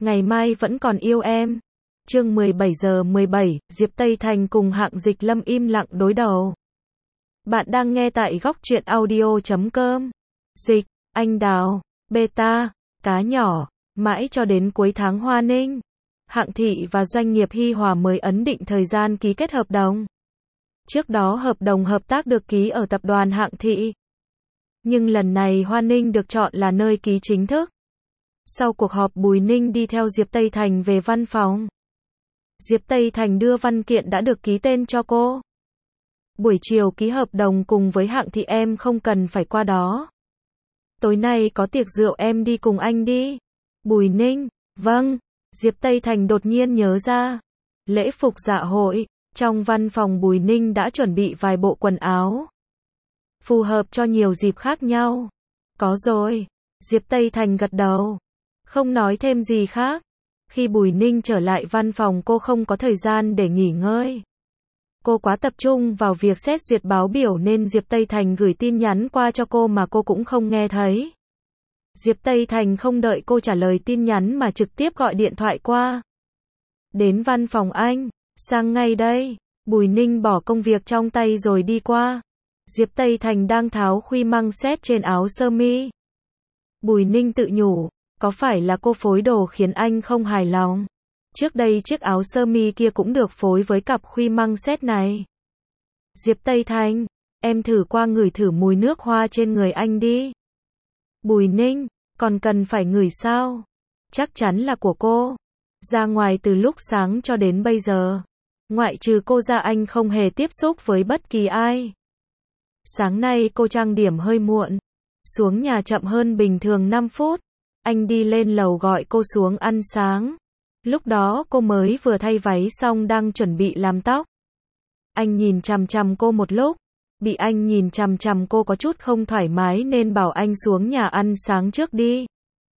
ngày mai vẫn còn yêu em. Chương 17:17, Diệp Tây Thành cùng Hạng Dịch Lâm im lặng đối đầu. Bạn đang nghe tại góc truyện audio.com. Dịch, anh đào, beta, cá nhỏ, mãi cho đến cuối tháng Hoa Ninh, Hạng Thị và doanh nghiệp Hi Hòa mới ấn định thời gian ký kết hợp đồng. Trước đó hợp đồng hợp tác được ký ở tập đoàn Hạng Thị. Nhưng lần này Hoa Ninh được chọn là nơi ký chính thức. Sau cuộc họp Bùi Ninh đi theo Diệp Tây Thành về văn phòng. Diệp Tây Thành đưa văn kiện đã được ký tên cho cô. Buổi chiều ký hợp đồng cùng với Hạng Thị, em không cần phải qua đó. Tối nay có tiệc rượu, em đi cùng anh đi. Bùi Ninh, vâng. Diệp Tây Thành đột nhiên nhớ ra. Lễ phục dạ hội, trong văn phòng Bùi Ninh đã chuẩn bị vài bộ quần áo. Phù hợp cho nhiều dịp khác nhau. Có rồi. Diệp Tây Thành gật đầu. Không nói thêm gì khác. Khi Bùi Ninh trở lại văn phòng, cô không có thời gian để nghỉ ngơi. Cô quá tập trung vào việc xét duyệt báo biểu nên Diệp Tây Thành gửi tin nhắn qua cho cô mà cô cũng không nghe thấy. Diệp Tây Thành không đợi cô trả lời tin nhắn mà trực tiếp gọi điện thoại qua. Đến văn phòng anh, sang ngay đây. Bùi Ninh bỏ công việc trong tay rồi đi qua. Diệp Tây Thành đang tháo khuy măng xét trên áo sơ mi. Bùi Ninh tự nhủ, có phải là cô phối đồ khiến anh không hài lòng? Trước đây chiếc áo sơ mi kia cũng được phối với cặp khuy măng xét này. Diệp Tây Thành, em thử qua ngửi thử mùi nước hoa trên người anh đi. Bùi Ninh, còn cần phải ngửi sao? Chắc chắn là của cô. Ra ngoài từ lúc sáng cho đến bây giờ, ngoại trừ cô ra anh không hề tiếp xúc với bất kỳ ai. Sáng nay cô trang điểm hơi muộn, xuống nhà chậm hơn bình thường 5 phút. Anh đi lên lầu gọi cô xuống ăn sáng. Lúc đó cô mới vừa thay váy xong đang chuẩn bị làm tóc. Anh nhìn chằm chằm cô một lúc. Bị anh nhìn chằm chằm cô có chút không thoải mái nên bảo anh xuống nhà ăn sáng trước đi.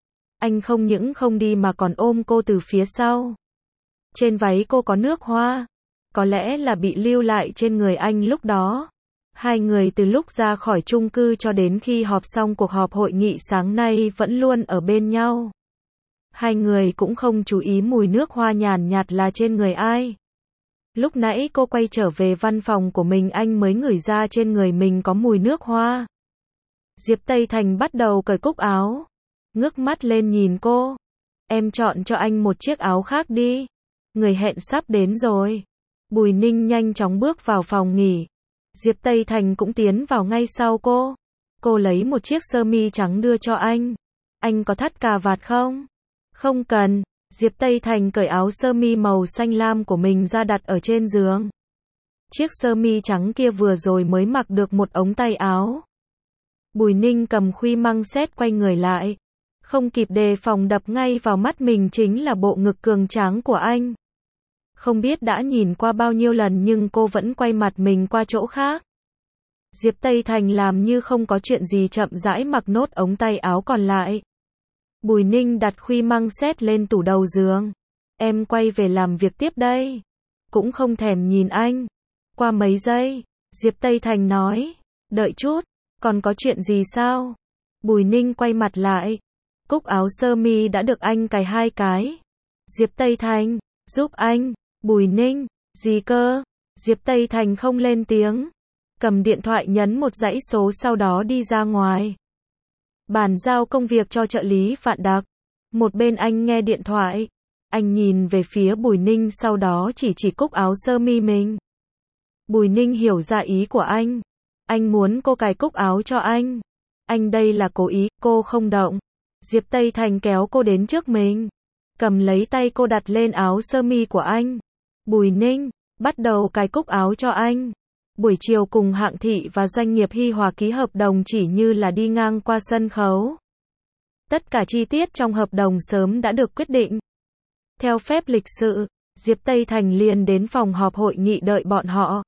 Anh không những không đi mà còn ôm cô từ phía sau. Trên váy cô có nước hoa. Có lẽ là bị lưu lại trên người anh lúc đó. Hai người từ lúc ra khỏi chung cư cho đến khi họp xong cuộc họp hội nghị sáng nay vẫn luôn ở bên nhau. Hai người cũng không chú ý mùi nước hoa nhàn nhạt là trên người ai. Lúc nãy cô quay trở về văn phòng của mình, anh mới ngửi ra trên người mình có mùi nước hoa. Diệp Tây Thành bắt đầu cởi cúc áo. Ngước mắt lên nhìn cô. Em chọn cho anh một chiếc áo khác đi. Người hẹn sắp đến rồi. Bùi Ninh nhanh chóng bước vào phòng nghỉ. Diệp Tây Thành cũng tiến vào ngay sau cô. Cô lấy một chiếc sơ mi trắng đưa cho anh. Anh có thắt cà vạt không? Không cần. Diệp Tây Thành cởi áo sơ mi màu xanh lam của mình ra đặt ở trên giường. Chiếc sơ mi trắng kia vừa rồi mới mặc được một ống tay áo. Bùi Ninh cầm khuy măng xét quay người lại. Không kịp đề phòng đập ngay vào mắt mình chính là bộ ngực cường tráng của anh. Không biết đã nhìn qua bao nhiêu lần nhưng cô vẫn quay mặt mình qua chỗ khác. Diệp Tây Thành làm như không có chuyện gì chậm rãi mặc nốt ống tay áo còn lại. Bùi Ninh đặt khuy măng xét lên tủ đầu giường. Em quay về làm việc tiếp đây. Cũng không thèm nhìn anh. Qua mấy giây, Diệp Tây Thành nói. Đợi chút, còn có chuyện gì sao? Bùi Ninh quay mặt lại. Cúc áo sơ mi đã được anh cài 2 cái. Diệp Tây Thành, giúp anh. Bùi Ninh, gì cơ? Diệp Tây Thành không lên tiếng. Cầm điện thoại nhấn một dãy số sau đó đi ra ngoài. Bàn giao công việc cho trợ lý Vạn Đặc. Một bên anh nghe điện thoại. Anh nhìn về phía Bùi Ninh sau đó chỉ cúc áo sơ mi mình. Bùi Ninh hiểu ra ý của anh. Anh muốn cô cài cúc áo cho anh. Anh đây là cố ý, cô không động. Diệp Tây Thành kéo cô đến trước mình. Cầm lấy tay cô đặt lên áo sơ mi của anh. Bùi Ninh, bắt đầu cài cúc áo cho anh. Buổi chiều cùng Hạng Thị và doanh nghiệp Hi Hòa ký hợp đồng chỉ như là đi ngang qua sân khấu. Tất cả chi tiết trong hợp đồng sớm đã được quyết định. Theo phép lịch sự, Diệp Tây Thành liền đến phòng họp hội nghị đợi bọn họ.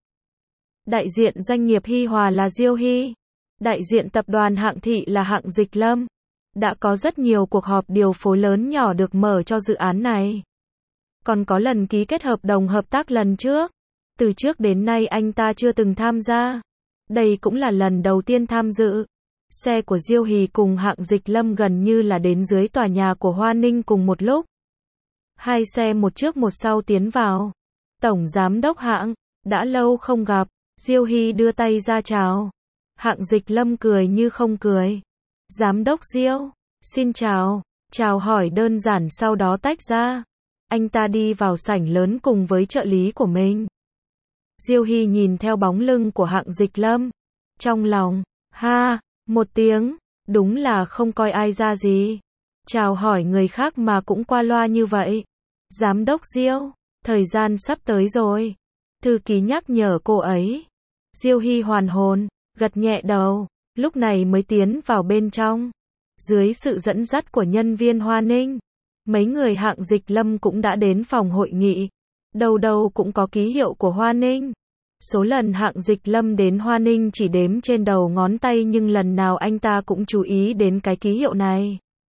Đại diện doanh nghiệp Hi Hòa là Diêu Hy. Đại diện tập đoàn Hạng Thị là Hạng Dịch Lâm. Đã có rất nhiều cuộc họp điều phối lớn nhỏ được mở cho dự án này. Còn có lần ký kết hợp đồng hợp tác lần trước. Từ trước đến nay anh ta chưa từng tham gia. Đây cũng là lần đầu tiên tham dự. Xe của Diêu Hỷ cùng Hạng Dịch Lâm gần như là đến dưới tòa nhà của Hoa Ninh cùng một lúc. Hai xe một trước một sau tiến vào. Tổng giám đốc Hạng, đã lâu không gặp. Diêu Hy đưa tay ra chào. Hạng Dịch Lâm cười như không cười. Giám đốc Diêu, xin chào. Chào hỏi đơn giản sau đó tách ra. Anh ta đi vào sảnh lớn cùng với trợ lý của mình. Diêu Hy nhìn theo bóng lưng của Hạng Dịch Lâm. Trong lòng, ha, một tiếng, đúng là không coi ai ra gì. Chào hỏi người khác mà cũng qua loa như vậy. Giám đốc Diêu, thời gian sắp tới rồi. Thư ký nhắc nhở cô ấy. Diêu Hy hoàn hồn, gật nhẹ đầu, lúc này mới tiến vào bên trong. Dưới sự dẫn dắt của nhân viên Hoa Ninh, mấy người Hạng Dịch Lâm cũng đã đến phòng hội nghị. Đầu đầu cũng có ký hiệu của Hoa Ninh. Số lần Hạng Dịch Lâm đến Hoa Ninh chỉ đếm trên đầu ngón tay, nhưng lần nào anh ta cũng chú ý đến cái ký hiệu này.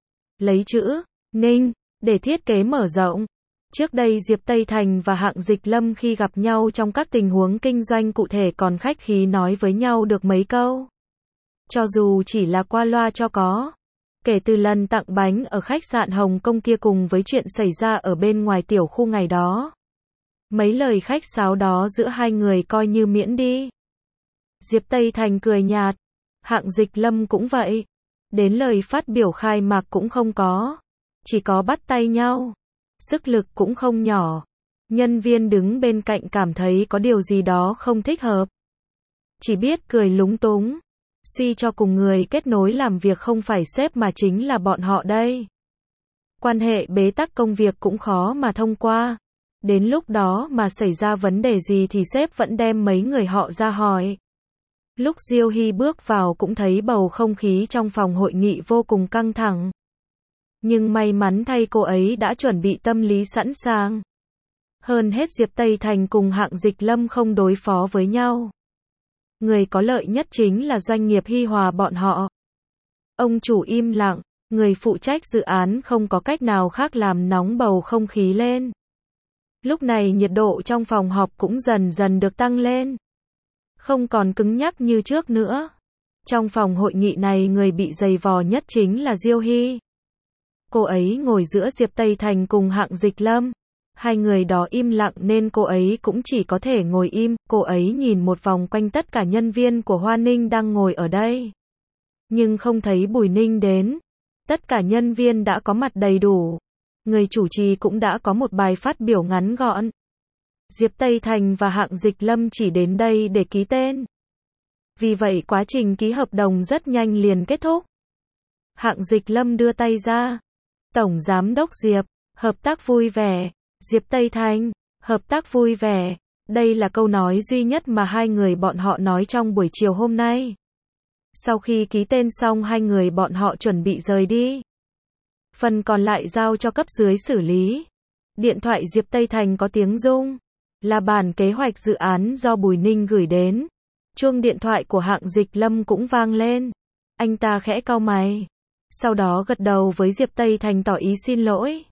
Lấy chữ Ninh để thiết kế mở rộng. Trước đây Diệp Tây Thành và Hạng Dịch Lâm khi gặp nhau trong các tình huống kinh doanh cụ thể còn khách khí nói với nhau được mấy câu. Cho dù chỉ là qua loa cho có. Kể từ lần tặng bánh ở khách sạn Hồng Kông kia cùng với chuyện xảy ra ở bên ngoài tiểu khu ngày đó. Mấy lời khách sáo đó giữa hai người coi như miễn đi. Diệp Tây Thành cười nhạt. Hạng Dịch Lâm cũng vậy. Đến lời phát biểu khai mạc cũng không có. Chỉ có bắt tay nhau. Sức lực cũng không nhỏ. Nhân viên đứng bên cạnh cảm thấy có điều gì đó không thích hợp. Chỉ biết cười lúng túng. Suy cho cùng người kết nối làm việc không phải sếp mà chính là bọn họ đây. Quan hệ bế tắc công việc cũng khó mà thông qua. Đến lúc đó mà xảy ra vấn đề gì thì sếp vẫn đem mấy người họ ra hỏi. Lúc Diêu Hy bước vào cũng thấy bầu không khí trong phòng hội nghị vô cùng căng thẳng. Nhưng may mắn thay cô ấy đã chuẩn bị tâm lý sẵn sàng. Hơn hết Diệp Tây Thành cùng Hạng Dịch Lâm không đối phó với nhau. Người có lợi nhất chính là doanh nghiệp Hi Hòa bọn họ. Ông chủ im lặng, người phụ trách dự án không có cách nào khác làm nóng bầu không khí lên. Lúc này nhiệt độ trong phòng họp cũng dần dần được tăng lên. Không còn cứng nhắc như trước nữa. Trong phòng hội nghị này người bị giày vò nhất chính là Diêu Hy. Cô ấy ngồi giữa Diệp Tây Thành cùng Hạng Dịch Lâm. Hai người đó im lặng nên cô ấy cũng chỉ có thể ngồi im. Cô ấy nhìn một vòng quanh tất cả nhân viên của Hoa Ninh đang ngồi ở đây. Nhưng không thấy Bùi Ninh đến. Tất cả nhân viên đã có mặt đầy đủ. Người chủ trì cũng đã có một bài phát biểu ngắn gọn. Diệp Tây Thành và Hạng Dịch Lâm chỉ đến đây để ký tên. Vì vậy quá trình ký hợp đồng rất nhanh liền kết thúc. Hạng Dịch Lâm đưa tay ra. Tổng Giám đốc Diệp, hợp tác vui vẻ. Diệp Tây Thành, hợp tác vui vẻ. Đây là câu nói duy nhất mà hai người bọn họ nói trong buổi chiều hôm nay. Sau khi ký tên xong hai người bọn họ chuẩn bị rời đi. Phần còn lại giao cho cấp dưới xử lý. Điện thoại Diệp Tây Thành có tiếng rung. Là bản kế hoạch dự án do Bùi Ninh gửi đến. Chuông điện thoại của Hạng Dịch Lâm cũng vang lên. Anh ta khẽ cau mày. Sau đó gật đầu với Diệp Tây Thành tỏ ý xin lỗi.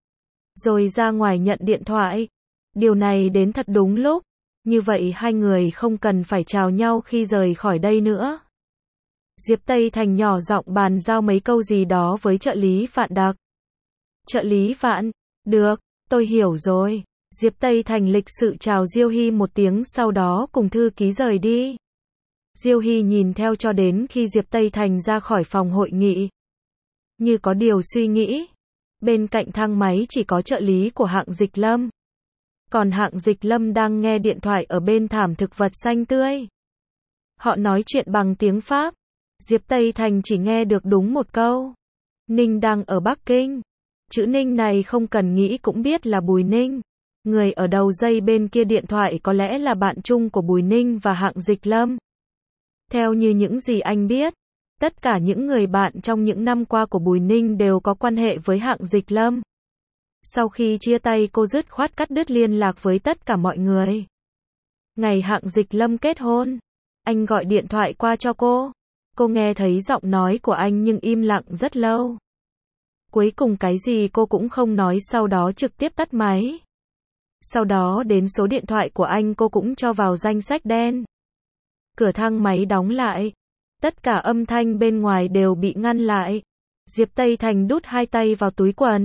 Rồi ra ngoài nhận điện thoại. Điều này đến thật đúng lúc. Như vậy hai người không cần phải chào nhau khi rời khỏi đây nữa. Diệp Tây Thành nhỏ giọng bàn giao mấy câu gì đó với trợ lý Vạn Đặc. Trợ lý Vạn, được, tôi hiểu rồi. Diệp Tây Thành lịch sự chào Diêu Hy một tiếng sau đó cùng thư ký rời đi. Diêu Hy nhìn theo cho đến khi Diệp Tây Thành ra khỏi phòng hội nghị. Như có điều suy nghĩ. Bên cạnh thang máy chỉ có trợ lý của Hạng Dịch Lâm. Còn Hạng Dịch Lâm đang nghe điện thoại ở bên thảm thực vật xanh tươi. Họ nói chuyện bằng tiếng Pháp. Diệp Tây Thành chỉ nghe được đúng một câu. Ninh đang ở Bắc Kinh. Chữ Ninh này không cần nghĩ cũng biết là Bùi Ninh. Người ở đầu dây bên kia điện thoại có lẽ là bạn chung của Bùi Ninh và Hạng Dịch Lâm. Theo như những gì anh biết, tất cả những người bạn trong những năm qua của Bùi Ninh đều có quan hệ với Hạng Dịch Lâm. Sau khi chia tay cô dứt khoát cắt đứt liên lạc với tất cả mọi người. Ngày Hạng Dịch Lâm kết hôn, anh gọi điện thoại qua cho cô. Cô nghe thấy giọng nói của anh nhưng im lặng rất lâu. Cuối cùng cái gì cô cũng không nói, sau đó trực tiếp tắt máy. Sau đó đến số điện thoại của anh cô cũng cho vào danh sách đen. Cửa thang máy đóng lại. Tất cả âm thanh bên ngoài đều bị ngăn lại. Diệp Tây Thành đút hai tay vào túi quần.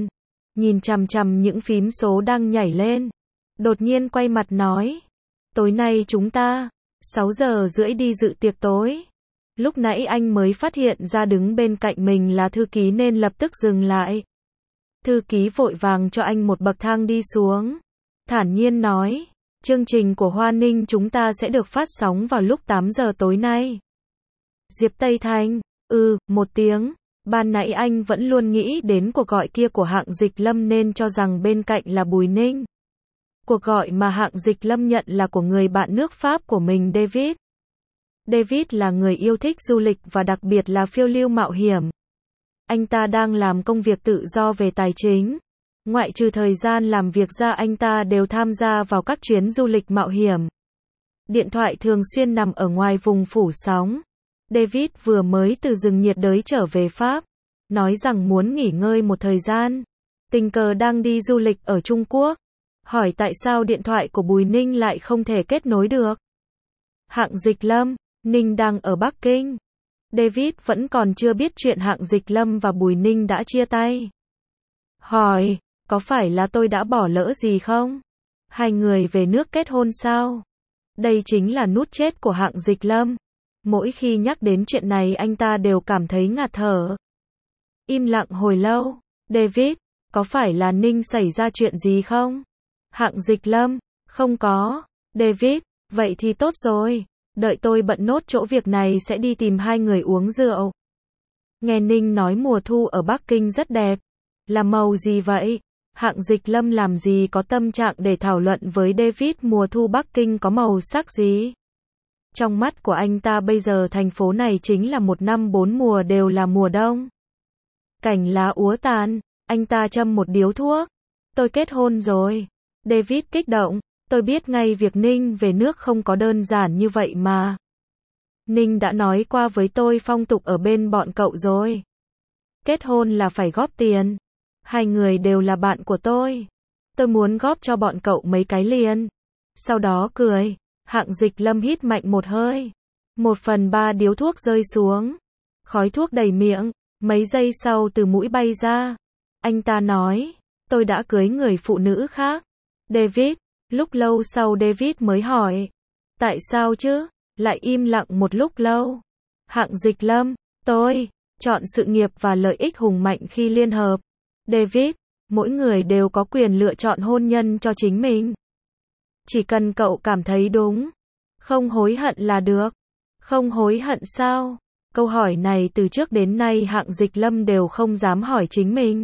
nhìn chằm chằm những phím số đang nhảy lên. Đột nhiên quay mặt nói, tối nay chúng ta 6:30 đi dự tiệc tối. Lúc nãy anh mới phát hiện ra đứng bên cạnh mình là thư ký nên lập tức dừng lại. Thư ký vội vàng cho anh một bậc thang đi xuống. Thản nhiên nói, chương trình của Hoa Ninh chúng ta sẽ được phát sóng vào lúc 8 giờ tối nay. Diệp Tây Thành, một tiếng. Ban nãy anh vẫn luôn nghĩ đến cuộc gọi kia của Hạng Dịch Lâm nên cho rằng bên cạnh là Bùi Ninh. Cuộc gọi mà Hạng Dịch Lâm nhận là của người bạn nước Pháp của mình David. David là người yêu thích du lịch và đặc biệt là phiêu lưu mạo hiểm. Anh ta đang làm công việc tự do về tài chính. Ngoại trừ thời gian làm việc ra anh ta đều tham gia vào các chuyến du lịch mạo hiểm. Điện thoại thường xuyên nằm ở ngoài vùng phủ sóng. David vừa mới từ rừng nhiệt đới trở về Pháp. Nói rằng muốn nghỉ ngơi một thời gian. Tình cờ đang đi du lịch ở Trung Quốc. Hỏi tại sao điện thoại của Bùi Ninh lại không thể kết nối được. Hạng Dịch Lâm, Ninh đang ở Bắc Kinh. David vẫn còn chưa biết chuyện Hạng Dịch Lâm và Bùi Ninh đã chia tay. Hỏi, có phải là tôi đã bỏ lỡ gì không? Hai người về nước kết hôn sao? Đây chính là nút chết của Hạng Dịch Lâm. Mỗi khi nhắc đến chuyện này anh ta đều cảm thấy ngạt thở. Im lặng hồi lâu. David, có phải là Ninh xảy ra chuyện gì không? Hạng Dịch Lâm, không có. David, vậy thì tốt rồi. Đợi tôi bận nốt chỗ việc này sẽ đi tìm hai người uống rượu. Nghe Ninh nói mùa thu ở Bắc Kinh rất đẹp. Là màu gì vậy? Hạng Dịch Lâm làm gì có tâm trạng để thảo luận với David mùa thu Bắc Kinh có màu sắc gì? Trong mắt của anh ta bây giờ thành phố này chính là một năm 4 mùa đều là mùa đông. Cảnh lá úa tàn, anh ta châm một điếu thuốc. Tôi kết hôn rồi. David kích động, tôi biết ngay việc Ninh về nước không có đơn giản như vậy mà. Ninh đã nói qua với tôi phong tục ở bên bọn cậu rồi. Kết hôn là phải góp tiền. Hai người đều là bạn của tôi. Tôi muốn góp cho bọn cậu mấy cái liền. Sau đó cười. Hạng Dịch Lâm hít mạnh một hơi. 1/3 điếu thuốc rơi xuống. Khói thuốc đầy miệng. Mấy giây sau từ mũi bay ra. Anh ta nói, tôi đã cưới người phụ nữ khác. David, lúc lâu sau David mới hỏi. Tại sao chứ? Lại im lặng một lúc lâu. Hạng Dịch Lâm, tôi chọn sự nghiệp và lợi ích hùng mạnh khi liên hợp. David, mỗi người đều có quyền lựa chọn hôn nhân cho chính mình. Chỉ cần cậu cảm thấy đúng. Không hối hận là được. Không hối hận sao? Câu hỏi này từ trước đến nay Hạng Dịch Lâm đều không dám hỏi chính mình.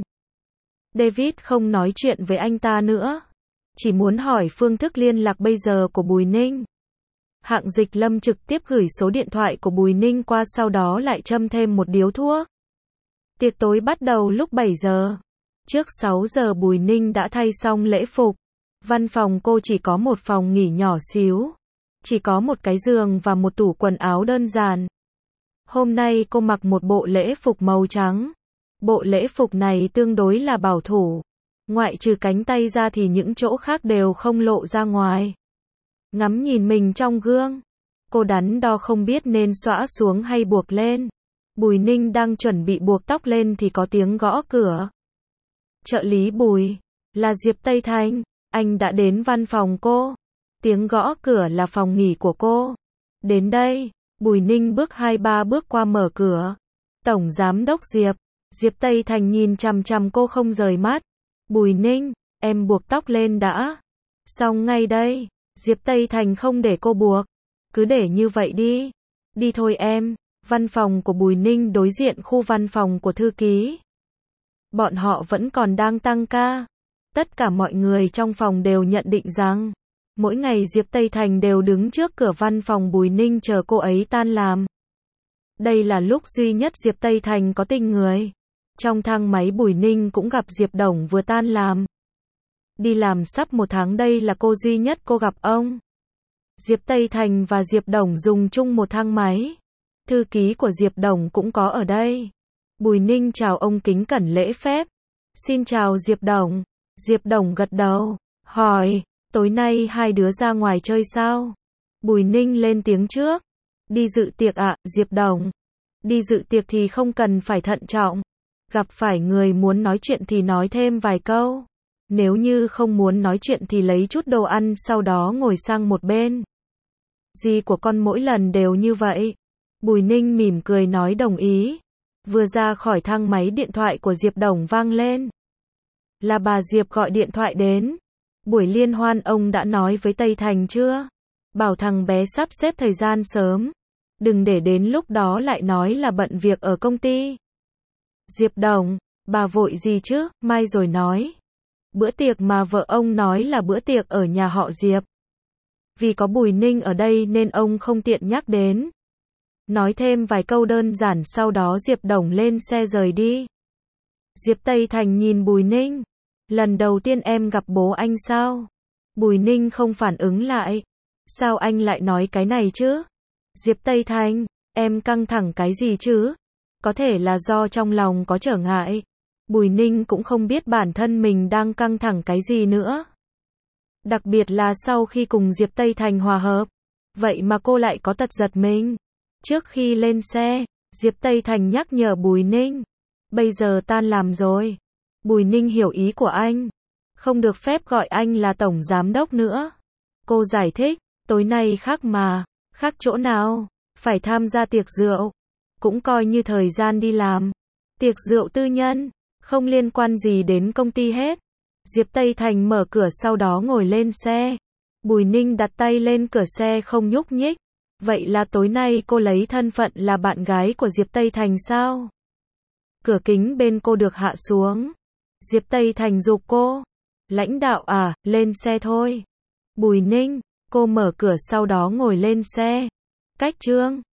David không nói chuyện với anh ta nữa. Chỉ muốn hỏi phương thức liên lạc bây giờ của Bùi Ninh. Hạng Dịch Lâm trực tiếp gửi số điện thoại của Bùi Ninh qua sau đó lại châm thêm một điếu thuốc. Tiệc tối bắt đầu lúc 7 giờ. Trước 6 giờ Bùi Ninh đã thay xong lễ phục. Văn phòng cô chỉ có một phòng nghỉ nhỏ xíu. Chỉ có một cái giường và một tủ quần áo đơn giản. Hôm nay cô mặc một bộ lễ phục màu trắng. Bộ lễ phục này tương đối là bảo thủ. Ngoại trừ cánh tay ra thì những chỗ khác đều không lộ ra ngoài. Ngắm nhìn mình trong gương. Cô đắn đo không biết nên xõa xuống hay buộc lên. Bùi Ninh đang chuẩn bị buộc tóc lên thì có tiếng gõ cửa. Trợ lý Bùi, là Diệp Tây Thành, anh đã đến văn phòng cô. Tiếng gõ cửa là phòng nghỉ của cô. Đến đây, Bùi Ninh bước 2-3 bước qua mở cửa. Tổng giám đốc Diệp. Diệp Tây Thành nhìn chằm chằm cô không rời mắt. Bùi Ninh, em buộc tóc lên đã. Xong ngay đây. Diệp Tây Thành không để cô buộc. Cứ để như vậy đi. Đi thôi em. Văn phòng của Bùi Ninh đối diện khu văn phòng của thư ký. Bọn họ vẫn còn đang tăng ca. Tất cả mọi người trong phòng đều nhận định rằng, mỗi ngày Diệp Tây Thành đều đứng trước cửa văn phòng Bùi Ninh chờ cô ấy tan làm. Đây là lúc duy nhất Diệp Tây Thành có tình người. Trong thang máy Bùi Ninh cũng gặp Diệp Đồng vừa tan làm. Đi làm sắp 1 tháng đây là cô duy nhất cô gặp ông. Diệp Tây Thành và Diệp Đồng dùng chung một thang máy. Thư ký của Diệp Đồng cũng có ở đây. Bùi Ninh chào ông kính cẩn lễ phép. Xin chào Diệp Đồng. Diệp Đồng gật đầu, hỏi, tối nay hai đứa ra ngoài chơi sao? Bùi Ninh lên tiếng trước. Đi dự tiệc ạ, Diệp Đồng. Đi dự tiệc thì không cần phải thận trọng. Gặp phải người muốn nói chuyện thì nói thêm vài câu. Nếu như không muốn nói chuyện thì lấy chút đồ ăn sau đó ngồi sang một bên. Dì của con mỗi lần đều như vậy. Bùi Ninh mỉm cười nói đồng ý. Vừa ra khỏi thang máy điện thoại của Diệp Đồng vang lên. Là bà Diệp gọi điện thoại đến. Buổi liên hoan ông đã nói với Tây Thành chưa? Bảo thằng bé sắp xếp thời gian sớm. Đừng để đến lúc đó lại nói là bận việc ở công ty. Diệp Đồng, bà vội gì chứ, mai rồi nói. Bữa tiệc mà vợ ông nói là bữa tiệc ở nhà họ Diệp. Vì có Bùi Ninh ở đây nên ông không tiện nhắc đến. Nói thêm vài câu đơn giản sau đó Diệp Đồng lên xe rời đi. Diệp Tây Thành nhìn Bùi Ninh. Lần đầu tiên em gặp bố anh sao? Bùi Ninh không phản ứng lại. Sao anh lại nói cái này chứ? Diệp Tây Thành, em căng thẳng cái gì chứ? Có thể là do trong lòng có trở ngại. Bùi Ninh cũng không biết bản thân mình đang căng thẳng cái gì nữa. Đặc biệt là sau khi cùng Diệp Tây Thành hòa hợp. Vậy mà cô lại có tật giật mình. Trước khi lên xe, Diệp Tây Thành nhắc nhở Bùi Ninh. Bây giờ tan làm rồi. Bùi Ninh hiểu ý của anh. Không được phép gọi anh là tổng giám đốc nữa. Cô giải thích, tối nay khác mà. Khác chỗ nào? Phải tham gia tiệc rượu. Cũng coi như thời gian đi làm. Tiệc rượu tư nhân. Không liên quan gì đến công ty hết. Diệp Tây Thành mở cửa sau đó ngồi lên xe. Bùi Ninh đặt tay lên cửa xe không nhúc nhích. Vậy là tối nay cô lấy thân phận là bạn gái của Diệp Tây Thành sao? Cửa kính bên cô được hạ xuống. Diệp Tây Thành giục cô. Lãnh đạo à, lên xe thôi. Bùi Ninh, cô mở cửa sau đó ngồi lên xe. Cách Trương.